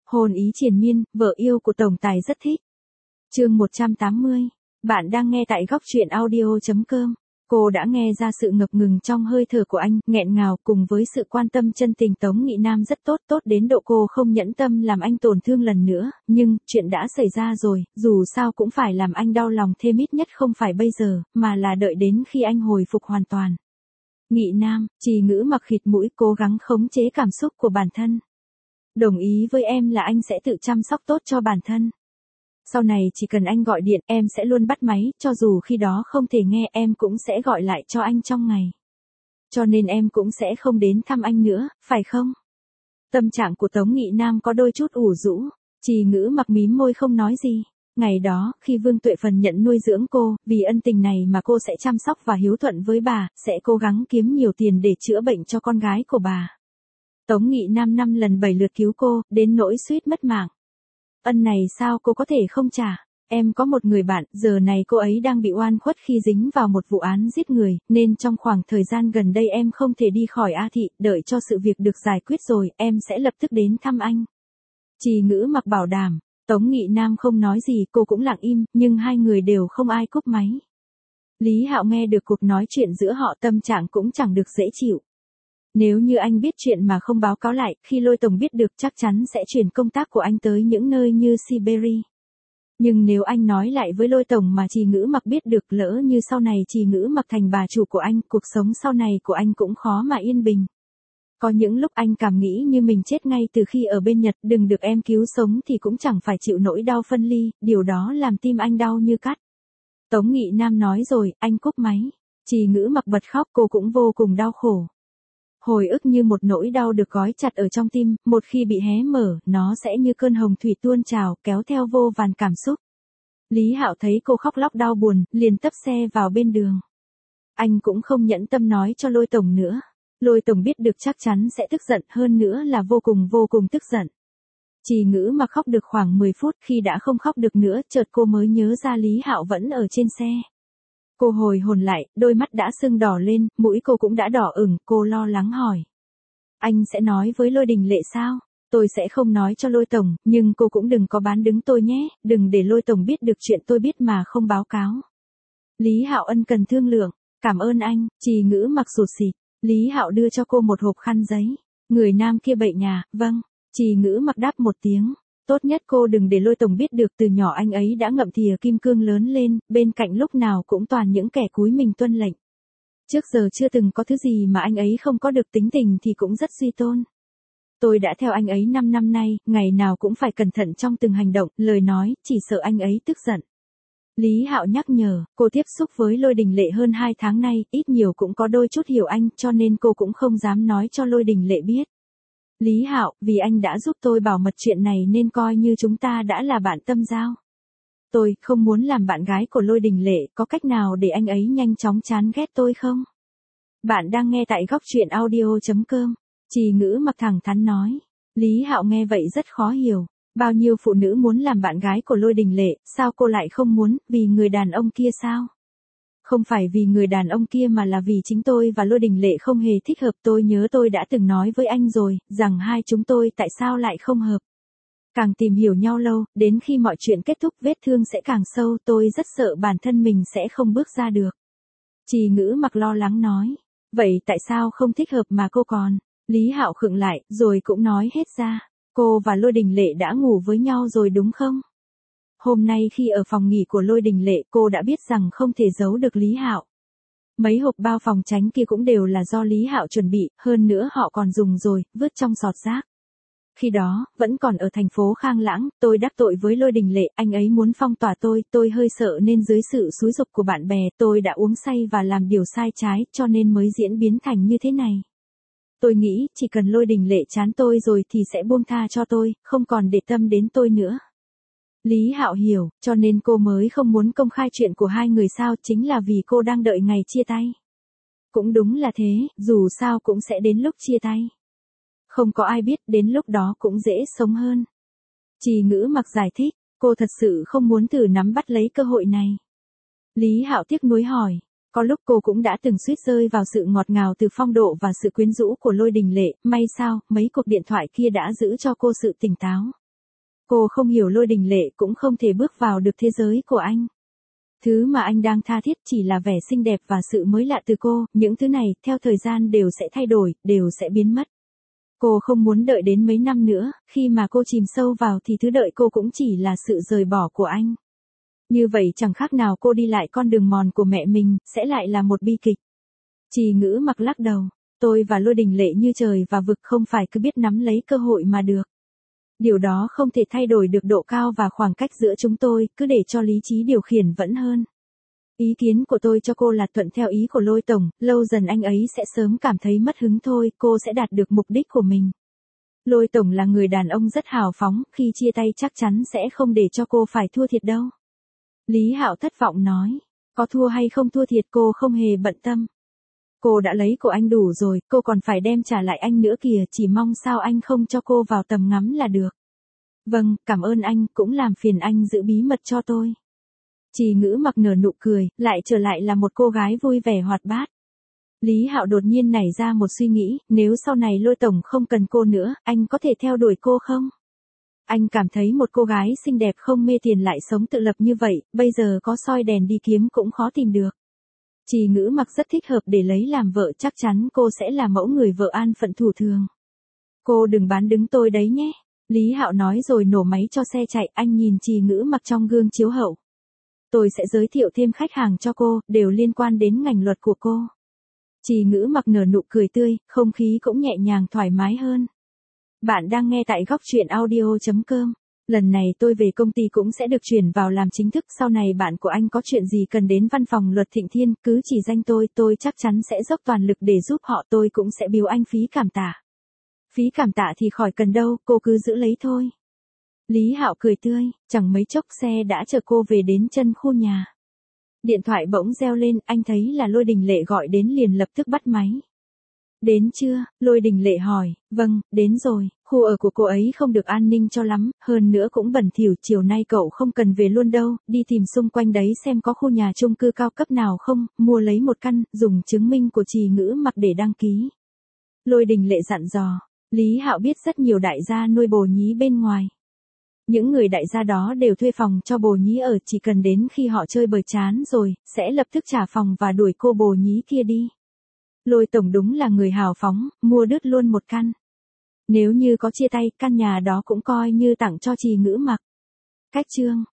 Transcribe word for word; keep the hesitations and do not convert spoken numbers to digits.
Hôn ý triền miên, vợ yêu của tổng tài rất thích. Chương một trăm tám mươi. Bạn đang nghe tại góc truyện audio chấm com. Cô đã nghe ra sự ngập ngừng trong hơi thở của anh, nghẹn ngào cùng với sự quan tâm chân tình Tống Nghị Nam rất tốt, tốt đến độ cô không nhẫn tâm làm anh tổn thương lần nữa, nhưng chuyện đã xảy ra rồi, dù sao cũng phải làm anh đau lòng thêm ít nhất không phải bây giờ, mà là đợi đến khi anh hồi phục hoàn toàn. Nghị Nam, Trì Ngữ mặc khịt mũi cố gắng khống chế cảm xúc của bản thân. Đồng ý với em là anh sẽ tự chăm sóc tốt cho bản thân. Sau này chỉ cần anh gọi điện em sẽ luôn bắt máy, cho dù khi đó không thể nghe em cũng sẽ gọi lại cho anh trong ngày. Cho nên em cũng sẽ không đến thăm anh nữa, phải không? Tâm trạng của Tống Nghị Nam có đôi chút ủ rũ, Trì Ngữ mặc mím môi không nói gì. Ngày đó, khi Vương Tuệ Phần nhận nuôi dưỡng cô, vì ân tình này mà cô sẽ chăm sóc và hiếu thuận với bà, sẽ cố gắng kiếm nhiều tiền để chữa bệnh cho con gái của bà. Tống Nghị Nam năm lần bảy lượt cứu cô, đến nỗi suýt mất mạng. Ân này sao cô có thể không trả? Em có một người bạn, giờ này cô ấy đang bị oan khuất khi dính vào một vụ án giết người, nên trong khoảng thời gian gần đây em không thể đi khỏi A Thị, đợi cho sự việc được giải quyết rồi, em sẽ lập tức đến thăm anh. Trì Ngữ mặc bảo đảm. Tống Nghị Nam không nói gì, cô cũng lặng im, nhưng hai người đều không ai cúp máy. Lý Hạo nghe được cuộc nói chuyện giữa họ, tâm trạng cũng chẳng được dễ chịu. Nếu như anh biết chuyện mà không báo cáo lại, khi Lôi Tổng biết được chắc chắn sẽ chuyển công tác của anh tới những nơi như Siberia. Nhưng nếu anh nói lại với Lôi Tổng mà Trì Ngữ mặc biết được, lỡ như sau này Trì Ngữ mặc thành bà chủ của anh, cuộc sống sau này của anh cũng khó mà yên bình. Có những lúc anh cảm nghĩ như mình chết ngay từ khi ở bên Nhật, đừng được em cứu sống thì cũng chẳng phải chịu nỗi đau phân ly, điều đó làm tim anh đau như cắt. Tống Nghị Nam nói rồi, anh cúp máy. Trì Ngữ mặc bật khóc, cô cũng vô cùng đau khổ. Hồi ức như một nỗi đau được gói chặt ở trong tim, một khi bị hé mở, nó sẽ như cơn hồng thủy tuôn trào, kéo theo vô vàn cảm xúc. Lý Hạo thấy cô khóc lóc đau buồn, liền tấp xe vào bên đường. Anh cũng không nhẫn tâm nói cho Lôi Tổng nữa. Lôi Tổng biết được chắc chắn sẽ tức giận, hơn nữa là vô cùng vô cùng tức giận. Trì Ngữ mà khóc được khoảng mười phút, khi đã không khóc được nữa, chợt cô mới nhớ ra Lý Hạo vẫn ở trên xe. Cô hồi hồn lại, đôi mắt đã sưng đỏ lên, mũi cô cũng đã đỏ ửng, cô lo lắng hỏi. Anh sẽ nói với Lôi Đình Lệ sao? Tôi sẽ không nói cho Lôi Tổng, nhưng cô cũng đừng có bán đứng tôi nhé, đừng để Lôi Tổng biết được chuyện tôi biết mà không báo cáo. Lý Hạo ân cần thương lượng, cảm ơn anh. Trì Ngữ mặc sụt sịt. Lý Hạo đưa cho cô một hộp khăn giấy. Người nam kia bệnh nhà, vâng. Trì Ngữ mặc đáp một tiếng. Tốt nhất cô đừng để Lôi Tổng biết được, từ nhỏ anh ấy đã ngậm thìa kim cương lớn lên, bên cạnh lúc nào cũng toàn những kẻ cúi mình tuân lệnh. Trước giờ chưa từng có thứ gì mà anh ấy không có được, tính tình thì cũng rất suy tôn. Tôi đã theo anh ấy năm năm nay, ngày nào cũng phải cẩn thận trong từng hành động, lời nói, chỉ sợ anh ấy tức giận. Lý Hạo nhắc nhở, cô tiếp xúc với Lôi Đình Lệ hơn hai tháng nay, ít nhiều cũng có đôi chút hiểu anh, cho nên cô cũng không dám nói cho Lôi Đình Lệ biết. Lý Hạo, vì anh đã giúp tôi bảo mật chuyện này nên coi như chúng ta đã là bạn tâm giao. Tôi không muốn làm bạn gái của Lôi Đình Lệ, có cách nào để anh ấy nhanh chóng chán ghét tôi không? Bạn đang nghe tại góc truyện audio chấm com. Trì Ngữ mặc thẳng thắn nói. Lý Hạo nghe vậy rất khó hiểu. Bao nhiêu phụ nữ muốn làm bạn gái của Lôi Đình Lệ, sao cô lại không muốn, vì người đàn ông kia sao? Không phải vì người đàn ông kia mà là vì chính tôi và Lôi Đình Lệ không hề thích hợp, tôi nhớ tôi đã từng nói với anh rồi, rằng hai chúng tôi tại sao lại không hợp. Càng tìm hiểu nhau lâu, đến khi mọi chuyện kết thúc vết thương sẽ càng sâu, tôi rất sợ bản thân mình sẽ không bước ra được. Trì Ngữ mặc lo lắng nói, vậy tại sao không thích hợp mà cô còn? Lý Hạo khựng lại, rồi cũng nói hết ra. Cô và Lôi Đình Lệ đã ngủ với nhau rồi đúng không? Hôm nay khi ở phòng nghỉ của Lôi Đình Lệ, cô đã biết rằng không thể giấu được Lý Hạo. Mấy hộp bao phòng tránh kia cũng đều là do Lý Hạo chuẩn bị, hơn nữa họ còn dùng rồi, vứt trong sọt rác. Khi đó, vẫn còn ở thành phố Khang Lãng, tôi đắc tội với Lôi Đình Lệ, anh ấy muốn phong tỏa tôi, tôi hơi sợ nên dưới sự xúi giục của bạn bè, tôi đã uống say và làm điều sai trái, cho nên mới diễn biến thành như thế này. Tôi nghĩ, chỉ cần Lôi Đình Lệ chán tôi rồi thì sẽ buông tha cho tôi, không còn để tâm đến tôi nữa. Lý Hạo hiểu, cho nên cô mới không muốn công khai chuyện của hai người sao, chính là vì cô đang đợi ngày chia tay. Cũng đúng là thế, dù sao cũng sẽ đến lúc chia tay. Không có ai biết, đến lúc đó cũng dễ sống hơn. Trì Ngữ mặc giải thích, cô thật sự không muốn thử nắm bắt lấy cơ hội này. Lý Hạo tiếc nuối hỏi. Có lúc cô cũng đã từng suýt rơi vào sự ngọt ngào từ phong độ và sự quyến rũ của Lôi Đình Lệ, may sao, mấy cuộc điện thoại kia đã giữ cho cô sự tỉnh táo. Cô không hiểu Lôi Đình Lệ cũng không thể bước vào được thế giới của anh. Thứ mà anh đang tha thiết chỉ là vẻ xinh đẹp và sự mới lạ từ cô, những thứ này, theo thời gian đều sẽ thay đổi, đều sẽ biến mất. Cô không muốn đợi đến mấy năm nữa, khi mà cô chìm sâu vào thì thứ đợi cô cũng chỉ là sự rời bỏ của anh. Như vậy chẳng khác nào cô đi lại con đường mòn của mẹ mình, sẽ lại là một bi kịch. Trì Ngữ Mặc lắc đầu, tôi và Lôi Đình Lệ như trời và vực, không phải cứ biết nắm lấy cơ hội mà được. Điều đó không thể thay đổi được độ cao và khoảng cách giữa chúng tôi, cứ để cho lý trí điều khiển vẫn hơn. Ý kiến của tôi cho cô là thuận theo ý của Lôi tổng, lâu dần anh ấy sẽ sớm cảm thấy mất hứng thôi, cô sẽ đạt được mục đích của mình. Lôi tổng là người đàn ông rất hào phóng, khi chia tay chắc chắn sẽ không để cho cô phải thua thiệt đâu. Lý Hạo thất vọng nói, có thua hay không thua thiệt cô không hề bận tâm. Cô đã lấy của anh đủ rồi, cô còn phải đem trả lại anh nữa kìa, chỉ mong sao anh không cho cô vào tầm ngắm là được. Vâng, cảm ơn anh, cũng làm phiền anh giữ bí mật cho tôi. Trì Ngữ Mặc nở nụ cười, lại trở lại là một cô gái vui vẻ hoạt bát. Lý Hạo đột nhiên nảy ra một suy nghĩ, nếu sau này Lôi tổng không cần cô nữa, anh có thể theo đuổi cô không? Anh cảm thấy một cô gái xinh đẹp không mê tiền lại sống tự lập như vậy, bây giờ có soi đèn đi kiếm cũng khó tìm được. Trì Ngữ Mặc rất thích hợp để lấy làm vợ, chắc chắn cô sẽ là mẫu người vợ an phận thủ thường. Cô đừng bán đứng tôi đấy nhé. Lý Hạo nói rồi nổ máy cho xe chạy, anh nhìn Trì Ngữ Mặc trong gương chiếu hậu. Tôi sẽ giới thiệu thêm khách hàng cho cô, đều liên quan đến ngành luật của cô. Trì Ngữ Mặc nở nụ cười tươi, không khí cũng nhẹ nhàng thoải mái hơn. Bạn đang nghe tại góc truyện audio chấm com. Lần này tôi về công ty cũng sẽ được chuyển vào làm chính thức, sau này bạn của anh có chuyện gì cần đến văn phòng luật Thịnh Thiên, cứ chỉ danh tôi, tôi chắc chắn sẽ dốc toàn lực để giúp họ, tôi cũng sẽ biếu anh phí cảm tạ. Phí cảm tạ thì khỏi cần đâu, cô cứ giữ lấy thôi. Lý Hạo cười tươi, chẳng mấy chốc xe đã chở cô về đến chân khu nhà. Điện thoại bỗng reo lên, anh thấy là Lôi Đình Lệ gọi đến liền lập tức bắt máy. Đến chưa? Lôi Đình Lệ hỏi. Vâng, đến rồi, khu ở của cô ấy không được an ninh cho lắm, hơn nữa cũng bẩn thỉu, chiều nay cậu không cần về luôn đâu, đi tìm xung quanh đấy xem có khu nhà chung cư cao cấp nào không, mua lấy một căn, dùng chứng minh của Trì Ngữ Mặc để đăng ký. Lôi Đình Lệ dặn dò. Lý Hạo biết rất nhiều đại gia nuôi bồ nhí bên ngoài. Những người đại gia đó đều thuê phòng cho bồ nhí ở, chỉ cần đến khi họ chơi bời chán rồi, sẽ lập tức trả phòng và đuổi cô bồ nhí kia đi. Lôi tổng đúng là người hào phóng, mua đứt luôn một căn. Nếu như có chia tay, căn nhà đó cũng coi như tặng cho Trì Ngữ Mặc. Cách chương